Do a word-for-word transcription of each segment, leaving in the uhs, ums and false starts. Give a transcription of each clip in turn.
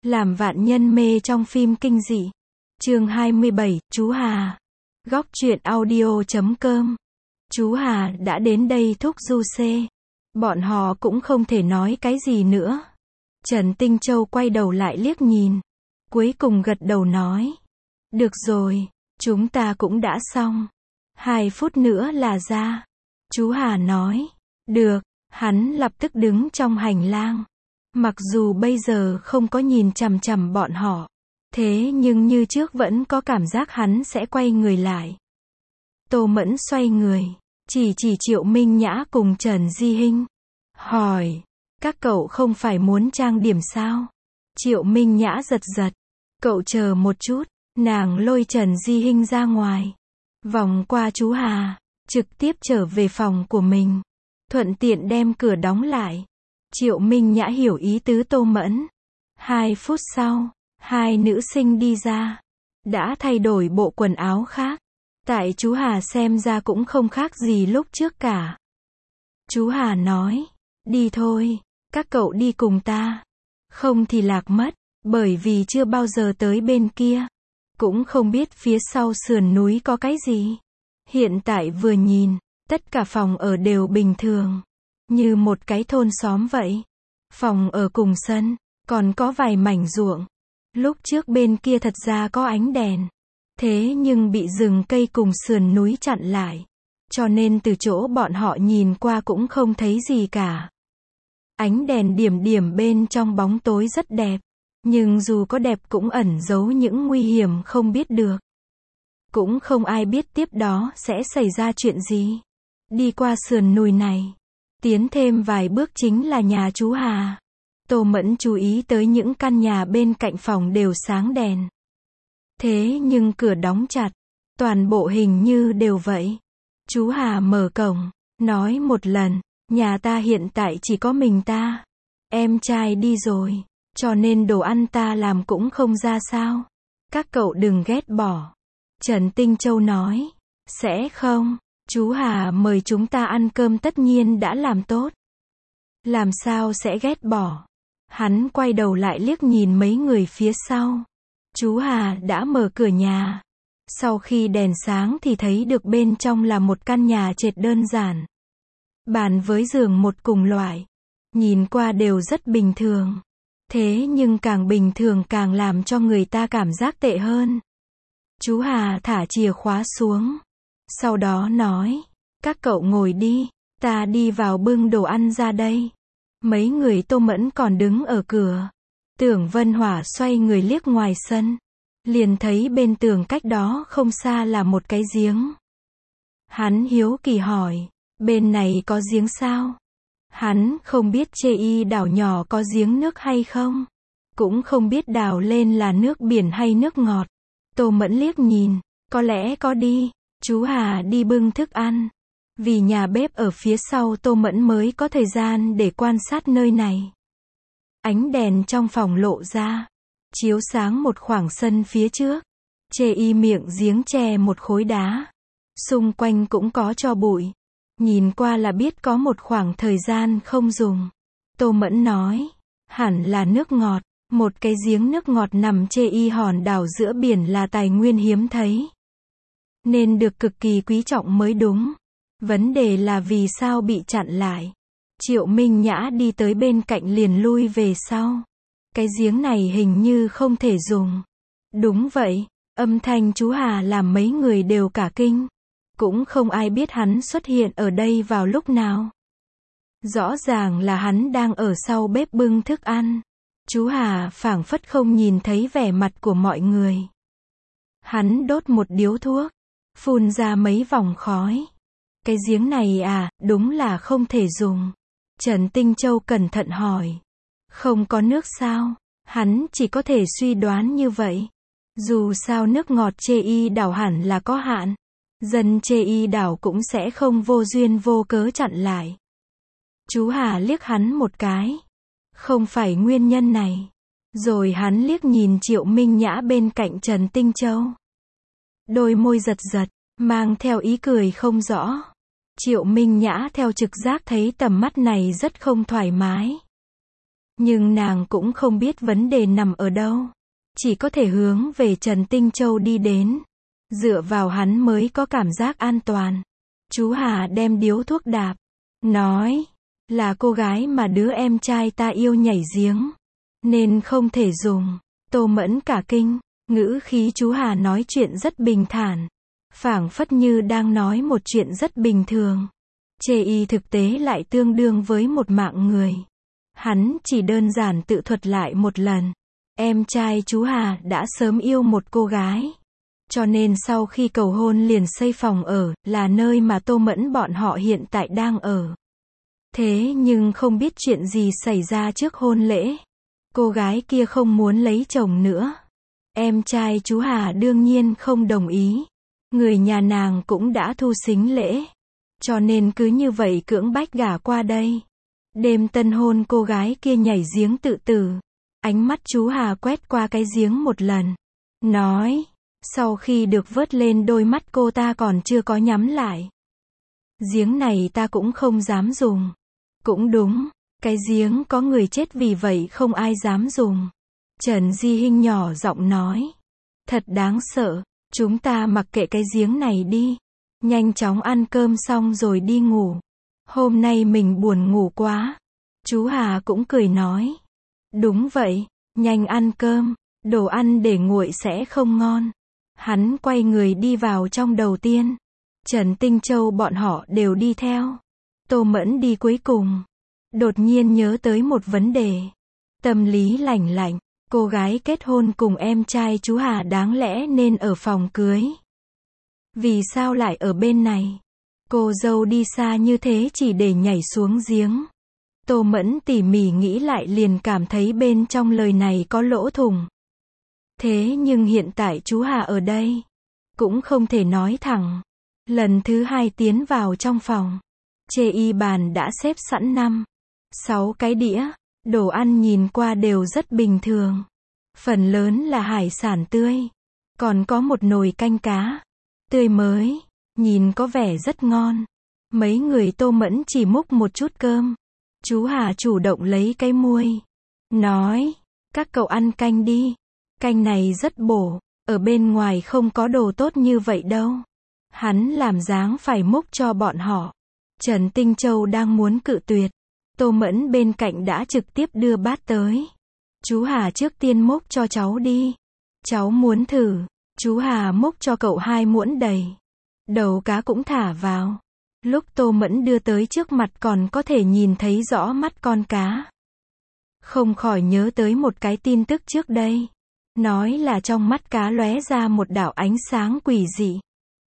Làm vạn nhân mê trong phim kinh dị. Chương hai mươi bảy, chú Hà. Góc truyện audio chấm com. Chú Hà đã đến đây thúc du xê. Bọn họ cũng không thể nói cái gì nữa. Trần Tinh Châu quay đầu lại liếc nhìn. Cuối cùng gật đầu nói. Được rồi, chúng ta cũng đã xong. Hai phút nữa là ra. Chú Hà nói. Được, hắn lập tức đứng trong hành lang. Mặc dù bây giờ không có nhìn chằm chằm bọn họ, thế nhưng như trước vẫn có cảm giác hắn sẽ quay người lại. Tô Mẫn xoay người, chỉ chỉ Triệu Minh Nhã cùng Trần Di Hinh. Hỏi, các cậu không phải muốn trang điểm sao? Triệu Minh Nhã giật giật. Cậu chờ một chút, nàng lôi Trần Di Hinh ra ngoài. Vòng qua chú Hà, trực tiếp trở về phòng của mình. Thuận tiện đem cửa đóng lại. Triệu Minh Nhã hiểu ý tứ Tô Mẫn. Hai phút sau, hai nữ sinh đi ra. Đã thay đổi bộ quần áo khác. Tại chú Hà xem ra cũng không khác gì lúc trước cả. Chú Hà nói, đi thôi, các cậu đi cùng ta. Không thì lạc mất, bởi vì chưa bao giờ tới bên kia. Cũng không biết phía sau sườn núi có cái gì. Hiện tại vừa nhìn, tất cả phòng ở đều bình thường. Như một cái thôn xóm vậy. Phòng ở cùng sân, còn có vài mảnh ruộng. Lúc trước bên kia thật ra có ánh đèn. Thế nhưng bị rừng cây cùng sườn núi chặn lại. Cho nên từ chỗ bọn họ nhìn qua cũng không thấy gì cả. Ánh đèn điểm điểm bên trong bóng tối rất đẹp. Nhưng dù có đẹp cũng ẩn giấu những nguy hiểm không biết được. Cũng không ai biết tiếp đó sẽ xảy ra chuyện gì. Đi qua sườn núi này. Tiến thêm vài bước chính là nhà chú Hà. Tô Mẫn chú ý tới những căn nhà bên cạnh phòng đều sáng đèn. Thế nhưng cửa đóng chặt. Toàn bộ hình như đều vậy. Chú Hà mở cổng, nói một lần, nhà ta hiện tại chỉ có mình ta. Em trai đi rồi, cho nên đồ ăn ta làm cũng không ra sao. Các cậu đừng ghét bỏ. Trần Tinh Châu nói, sẽ không. Chú Hà mời chúng ta ăn cơm tất nhiên đã làm tốt. Làm sao sẽ ghét bỏ. Hắn quay đầu lại liếc nhìn mấy người phía sau. Chú Hà đã mở cửa nhà. Sau khi đèn sáng thì thấy được bên trong là một căn nhà trệt đơn giản. Bàn với giường một cùng loại. Nhìn qua đều rất bình thường. Thế nhưng càng bình thường càng làm cho người ta cảm giác tệ hơn. Chú Hà thả chìa khóa xuống. Sau đó nói, các cậu ngồi đi, ta đi vào bưng đồ ăn ra đây. Mấy người Tô Mẫn còn đứng ở cửa. Tưởng Vân Hỏa xoay người liếc ngoài sân. Liền thấy bên tường cách đó không xa là một cái giếng. Hắn hiếu kỳ hỏi, bên này có giếng sao? Hắn không biết Chê Y đảo nhỏ có giếng nước hay không? Cũng không biết đào lên là nước biển hay nước ngọt. Tô Mẫn liếc nhìn, có lẽ có đi. Chú Hà đi bưng thức ăn. Vì nhà bếp ở phía sau Tô Mẫn mới có thời gian để quan sát nơi này. Ánh đèn trong phòng lộ ra. Chiếu sáng một khoảng sân phía trước. Chê Y miệng giếng chè một khối đá. Xung quanh cũng có tro bụi. Nhìn qua là biết có một khoảng thời gian không dùng. Tô Mẫn nói. Hẳn là nước ngọt. Một cái giếng nước ngọt nằm Chê Y hòn đảo giữa biển là tài nguyên hiếm thấy. Nên được cực kỳ quý trọng mới đúng. Vấn đề là vì sao bị chặn lại. Triệu Minh Nhã đi tới bên cạnh liền lui về sau. Cái giếng này hình như không thể dùng. Đúng vậy, âm thanh chú Hà làm mấy người đều cả kinh. Cũng không ai biết hắn xuất hiện ở đây vào lúc nào. Rõ ràng là hắn đang ở sau bếp bưng thức ăn. Chú Hà phảng phất không nhìn thấy vẻ mặt của mọi người. Hắn đốt một điếu thuốc. Phun ra mấy vòng khói. Cái giếng này à, đúng là không thể dùng. Trần Tinh Châu cẩn thận hỏi. Không có nước sao? Hắn chỉ có thể suy đoán như vậy. Dù sao nước ngọt Chê Y đảo hẳn là có hạn. Dân Chê Y đảo cũng sẽ không vô duyên vô cớ chặn lại. Chú Hà liếc hắn một cái. Không phải nguyên nhân này. Rồi hắn liếc nhìn Triệu Minh Nhã bên cạnh Trần Tinh Châu. Đôi môi giật giật, mang theo ý cười không rõ. Triệu Minh Nhã theo trực giác thấy tầm mắt này rất không thoải mái. Nhưng nàng cũng không biết vấn đề nằm ở đâu. Chỉ có thể hướng về Trần Tinh Châu đi đến. Dựa vào hắn mới có cảm giác an toàn. Chú Hà đem điếu thuốc đạp. Nói, là cô gái mà đứa em trai ta yêu nhảy giếng. Nên không thể dùng. Tô Mẫn cả kinh. Ngữ khí chú Hà nói chuyện rất bình thản. Phảng phất như đang nói một chuyện rất bình thường. Chê y thực tế lại tương đương với một mạng người. Hắn chỉ đơn giản tự thuật lại một lần. Em trai chú Hà đã sớm yêu một cô gái. Cho nên sau khi cầu hôn liền xây phòng ở, là nơi mà Tô Mẫn bọn họ hiện tại đang ở. Thế nhưng không biết chuyện gì xảy ra trước hôn lễ. Cô gái kia không muốn lấy chồng nữa. Em trai chú Hà đương nhiên không đồng ý. Người nhà nàng cũng đã thu sính lễ. Cho nên cứ như vậy cưỡng bách gả qua đây. Đêm tân hôn cô gái kia nhảy giếng tự tử. Ánh mắt chú Hà quét qua cái giếng một lần. Nói, sau khi được vớt lên đôi mắt cô ta còn chưa có nhắm lại. Giếng này ta cũng không dám dùng. Cũng đúng, cái giếng có người chết vì vậy không ai dám dùng. Trần Di Hinh nhỏ giọng nói. Thật đáng sợ, chúng ta mặc kệ cái giếng này đi. Nhanh chóng ăn cơm xong rồi đi ngủ. Hôm nay mình buồn ngủ quá. Chú Hà cũng cười nói. Đúng vậy, nhanh ăn cơm, đồ ăn để nguội sẽ không ngon. Hắn quay người đi vào trong đầu tiên. Trần Tinh Châu bọn họ đều đi theo. Tô Mẫn đi cuối cùng. Đột nhiên nhớ tới một vấn đề. Tâm lý lạnh lạnh. Cô gái kết hôn cùng em trai chú Hà đáng lẽ nên ở phòng cưới. Vì sao lại ở bên này? Cô dâu đi xa như thế chỉ để nhảy xuống giếng. Tô Mẫn tỉ mỉ nghĩ lại liền cảm thấy bên trong lời này có lỗ thủng. Thế nhưng hiện tại chú Hà ở đây. Cũng không thể nói thẳng. Lần thứ hai tiến vào trong phòng. Chê y bàn đã xếp sẵn năm, sáu cái đĩa. Đồ ăn nhìn qua đều rất bình thường. Phần lớn là hải sản tươi. Còn có một nồi canh cá. Tươi mới. Nhìn có vẻ rất ngon. Mấy người Tô Mẫn chỉ múc một chút cơm. Chú Hà chủ động lấy cái muôi. Nói. Các cậu ăn canh đi. Canh này rất bổ. Ở bên ngoài không có đồ tốt như vậy đâu. Hắn làm dáng phải múc cho bọn họ. Trần Tinh Châu đang muốn cự tuyệt. Tô Mẫn bên cạnh đã trực tiếp đưa bát tới. Chú Hà trước tiên múc cho cháu đi. Cháu muốn thử. Chú Hà múc cho cậu hai muỗng đầy. Đầu cá cũng thả vào. Lúc Tô Mẫn đưa tới trước mặt còn có thể nhìn thấy rõ mắt con cá. Không khỏi nhớ tới một cái tin tức trước đây. Nói là trong mắt cá lóe ra một đạo ánh sáng quỷ dị.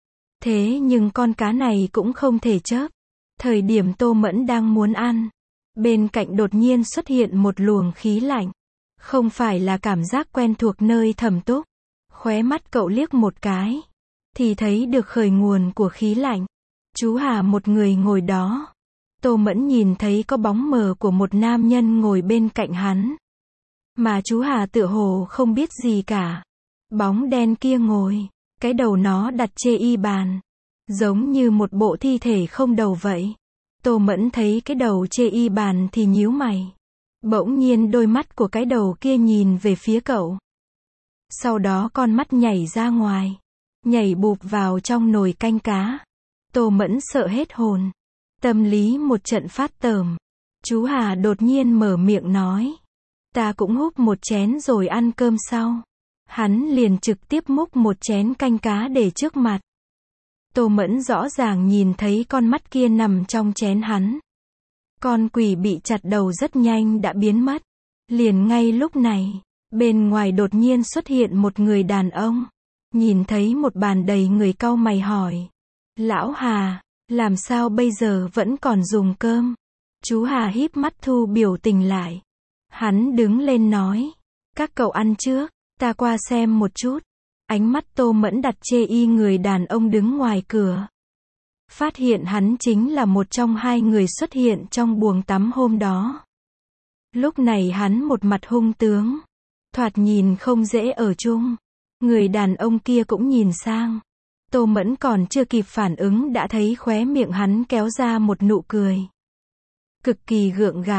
Thế nhưng con cá này cũng không thể chớp. Thời điểm Tô Mẫn đang muốn ăn. Bên cạnh đột nhiên xuất hiện một luồng khí lạnh. Không phải là cảm giác quen thuộc nơi thẩm túc. Khóe mắt cậu liếc một cái. Thì thấy được khởi nguồn của khí lạnh. Chú Hà một người ngồi đó. Tô Mẫn nhìn thấy có bóng mờ của một nam nhân ngồi bên cạnh hắn. Mà chú Hà tựa hồ không biết gì cả. Bóng đen kia ngồi. Cái đầu nó đặt chê y bàn. Giống như một bộ thi thể không đầu vậy. Tô Mẫn thấy cái đầu chê y bàn thì nhíu mày. Bỗng nhiên đôi mắt của cái đầu kia nhìn về phía cậu. Sau đó con mắt nhảy ra ngoài. Nhảy bụp vào trong nồi canh cá. Tô Mẫn sợ hết hồn. Tâm lý một trận phát tởm. Chú Hà đột nhiên mở miệng nói. Ta cũng húp một chén rồi ăn cơm sau. Hắn liền trực tiếp múc một chén canh cá để trước mặt. Tô Mẫn rõ ràng nhìn thấy con mắt kia nằm trong chén hắn. Con quỷ bị chặt đầu rất nhanh đã biến mất. Liền ngay lúc này, bên ngoài đột nhiên xuất hiện một người đàn ông. Nhìn thấy một bàn đầy người cau mày hỏi. Lão Hà, làm sao bây giờ vẫn còn dùng cơm? Chú Hà híp mắt thu biểu tình lại. Hắn đứng lên nói. Các cậu ăn trước, ta qua xem một chút. Ánh mắt Tô Mẫn đặt chê y người đàn ông đứng ngoài cửa. Phát hiện hắn chính là một trong hai người xuất hiện trong buồng tắm hôm đó. Lúc này hắn một mặt hung tướng. Thoạt nhìn không dễ ở chung. Người đàn ông kia cũng nhìn sang. Tô Mẫn còn chưa kịp phản ứng đã thấy khóe miệng hắn kéo ra một nụ cười. Cực kỳ gượng gạo.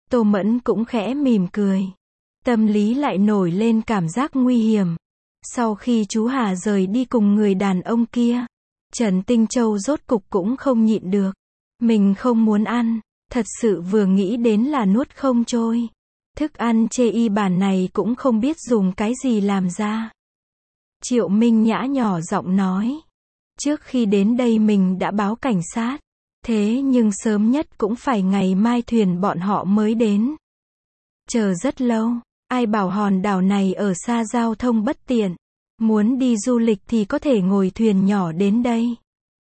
Tô Mẫn cũng khẽ mỉm cười. Tâm lý lại nổi lên cảm giác nguy hiểm. Sau khi chú Hà rời đi cùng người đàn ông kia, Trần Tinh Châu rốt cục cũng không nhịn được. Mình không muốn ăn, thật sự vừa nghĩ đến là nuốt không trôi. Thức ăn chê y bản này cũng không biết dùng cái gì làm ra. Triệu Minh Nhã nhỏ giọng nói. Trước khi đến đây mình đã báo cảnh sát. Thế nhưng sớm nhất cũng phải ngày mai thuyền bọn họ mới đến. Chờ rất lâu, ai bảo hòn đảo này ở xa giao thông bất tiện. Muốn đi du lịch thì có thể ngồi thuyền nhỏ đến đây.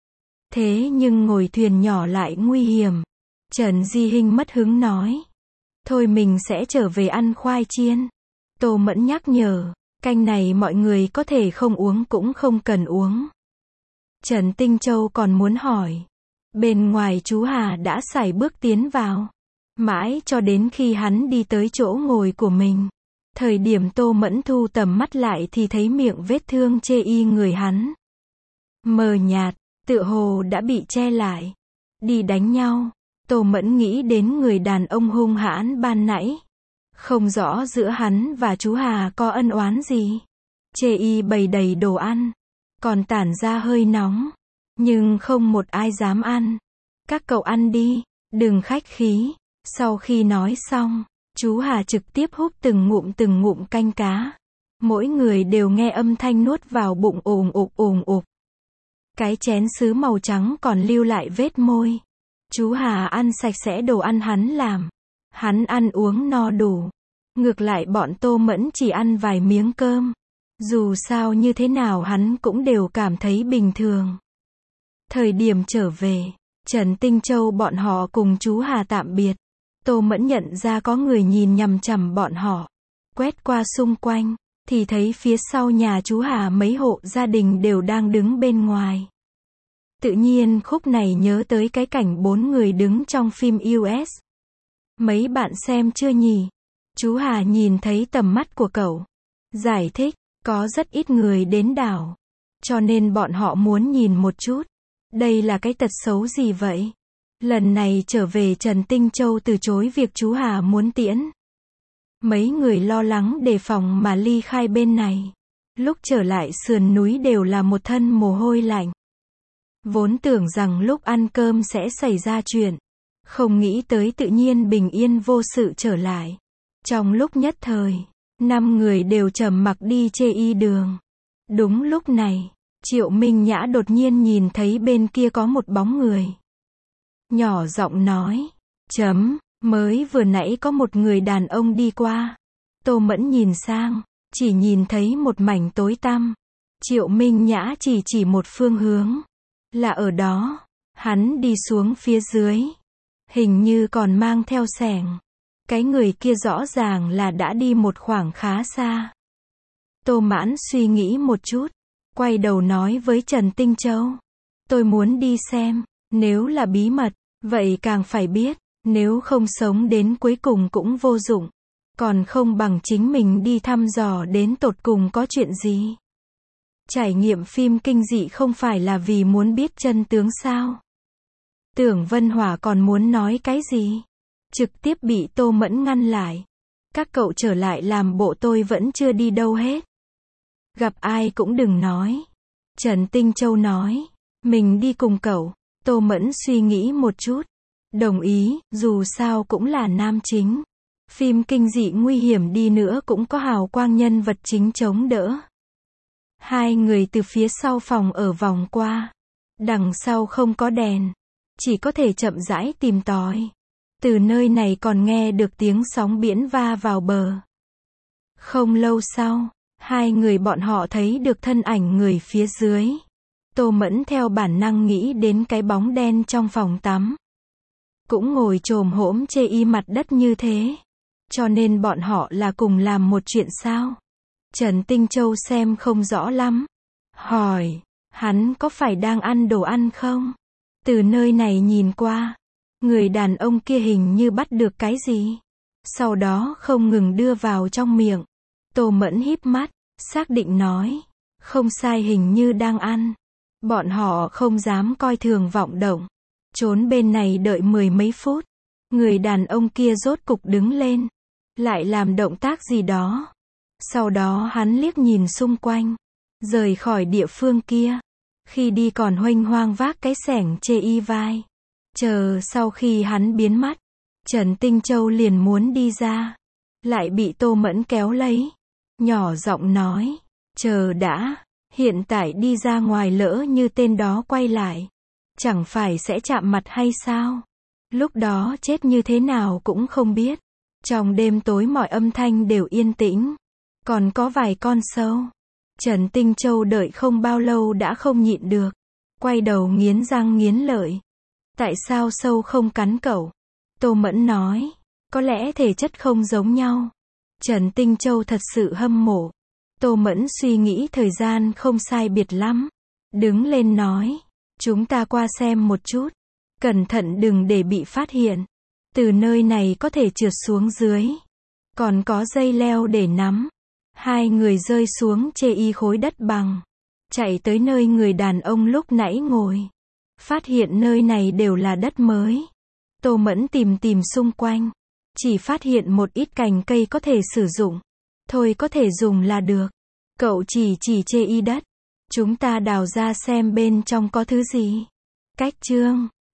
Thế nhưng ngồi thuyền nhỏ lại nguy hiểm. Trần Di Hinh mất hứng nói. Thôi mình sẽ trở về ăn khoai chiên. Tô Mẫn nhắc nhở. Canh này mọi người có thể không uống cũng không cần uống. Trần Tinh Châu còn muốn hỏi. Bên ngoài chú Hà đã sải bước tiến vào. Mãi cho đến khi hắn đi tới chỗ ngồi của mình. Thời điểm Tô Mẫn thu tầm mắt lại thì thấy miệng vết thương chê y người hắn. Mờ nhạt, tựa hồ đã bị che lại. Đi đánh nhau. Tô Mẫn nghĩ đến người đàn ông hung hãn ban nãy. Không rõ giữa hắn và chú Hà có ân oán gì. Chê y bày đầy đồ ăn. Còn tản ra hơi nóng. Nhưng không một ai dám ăn. Các cậu ăn đi, đừng khách khí. Sau khi nói xong, chú Hà trực tiếp húp từng ngụm từng ngụm canh cá. Mỗi người đều nghe âm thanh nuốt vào bụng ồm ộp ồm ộp. Cái chén sứ màu trắng còn lưu lại vết môi. Chú Hà ăn sạch sẽ đồ ăn hắn làm. Hắn ăn uống no đủ. Ngược lại bọn Tô Mẫn chỉ ăn vài miếng cơm. Dù sao như thế nào hắn cũng đều cảm thấy bình thường. Thời điểm trở về, Trần Tinh Châu bọn họ cùng chú Hà tạm biệt. Tô Mẫn nhận ra có người nhìn nhằm chằm bọn họ. Quét qua xung quanh, thì thấy phía sau nhà chú Hà mấy hộ gia đình đều đang đứng bên ngoài. Tự nhiên khúc này nhớ tới cái cảnh bốn người đứng trong phim u ét. Mấy bạn xem chưa nhỉ? Chú Hà nhìn thấy tầm mắt của cậu. Giải thích, có rất ít người đến đảo. Cho nên bọn họ muốn nhìn một chút. Đây là cái tật xấu gì vậy? Lần này trở về Trần Tinh Châu từ chối việc chú Hà muốn tiễn. Mấy người lo lắng đề phòng mà ly khai bên này. Lúc trở lại sườn núi đều là một thân mồ hôi lạnh. Vốn tưởng rằng lúc ăn cơm sẽ xảy ra chuyện. Không nghĩ tới tự nhiên bình yên vô sự trở lại. Trong lúc nhất thời, năm người đều trầm mặc đi chê y đường. Đúng lúc này, Triệu Minh Nhã đột nhiên nhìn thấy bên kia có một bóng người. Nhỏ giọng nói, chấm, mới vừa nãy có một người đàn ông đi qua. Tô Mẫn nhìn sang, chỉ nhìn thấy một mảnh tối tăm. Triệu Minh Nhã chỉ chỉ một phương hướng. Là ở đó, hắn đi xuống phía dưới. Hình như còn mang theo xẻng. Cái người kia rõ ràng là đã đi một khoảng khá xa. Tô Mãn suy nghĩ một chút. Quay đầu nói với Trần Tinh Châu. Tôi muốn đi xem. Nếu là bí mật, vậy càng phải biết. Nếu không sống đến cuối cùng cũng vô dụng. Còn không bằng chính mình đi thăm dò đến tột cùng có chuyện gì. Trải nghiệm phim kinh dị không phải là vì muốn biết chân tướng sao? Tưởng Vân Hòa còn muốn nói cái gì? Trực tiếp bị Tô Mẫn ngăn lại. Các cậu trở lại làm bộ tôi vẫn chưa đi đâu hết. Gặp ai cũng đừng nói. Trần Tinh Châu nói. Mình đi cùng cậu. Tô Mẫn suy nghĩ một chút. Đồng ý, dù sao cũng là nam chính. Phim kinh dị nguy hiểm đi nữa cũng có hào quang nhân vật chính chống đỡ. Hai người từ phía sau phòng ở vòng qua. Đằng sau không có đèn. Chỉ có thể chậm rãi tìm tòi. Từ nơi này còn nghe được tiếng sóng biển va vào bờ. Không lâu sau, hai người bọn họ thấy được thân ảnh người phía dưới. Tô Mẫn theo bản năng nghĩ đến cái bóng đen trong phòng tắm. Cũng ngồi chồm hổm chê y mặt đất như thế. Cho nên bọn họ là cùng làm một chuyện sao? Trần Tinh Châu xem không rõ lắm. Hỏi, hắn có phải đang ăn đồ ăn không? Từ nơi này nhìn qua, người đàn ông kia hình như bắt được cái gì. Sau đó không ngừng đưa vào trong miệng. Tô Mẫn híp mắt, xác định nói. Không sai, hình như đang ăn. Bọn họ không dám coi thường vọng động. Trốn bên này đợi mười mấy phút. Người đàn ông kia rốt cục đứng lên, lại làm động tác gì đó. Sau đó hắn liếc nhìn xung quanh, rời khỏi địa phương kia. Khi đi còn huênh hoang vác cái xẻng chê y vai. Chờ sau khi hắn biến mất, Trần Tinh Châu liền muốn đi ra, lại bị Tô Mẫn kéo lấy, nhỏ giọng nói, chờ đã, hiện tại đi ra ngoài lỡ như tên đó quay lại, chẳng phải sẽ chạm mặt hay sao? Lúc đó chết như thế nào cũng không biết. Trong đêm tối mọi âm thanh đều yên tĩnh, còn có vài con sâu. Trần Tinh Châu đợi không bao lâu đã không nhịn được, quay đầu nghiến răng nghiến lợi. Tại sao sâu không cắn cậu? Tô Mẫn nói, có lẽ thể chất không giống nhau. Trần Tinh Châu thật sự hâm mộ. Tô Mẫn suy nghĩ thời gian không sai biệt lắm, đứng lên nói, chúng ta qua xem một chút, cẩn thận đừng để bị phát hiện. Từ nơi này có thể trượt xuống dưới, còn có dây leo để nắm. Hai người rơi xuống chê y khối đất bằng, chạy tới nơi người đàn ông lúc nãy ngồi. Phát hiện nơi này đều là đất mới. Tô Mẫn tìm tìm xung quanh, chỉ phát hiện một ít cành cây có thể sử dụng. Thôi có thể dùng là được. Cậu chỉ chỉ chê y đất. Chúng ta đào ra xem bên trong có thứ gì. Cách chương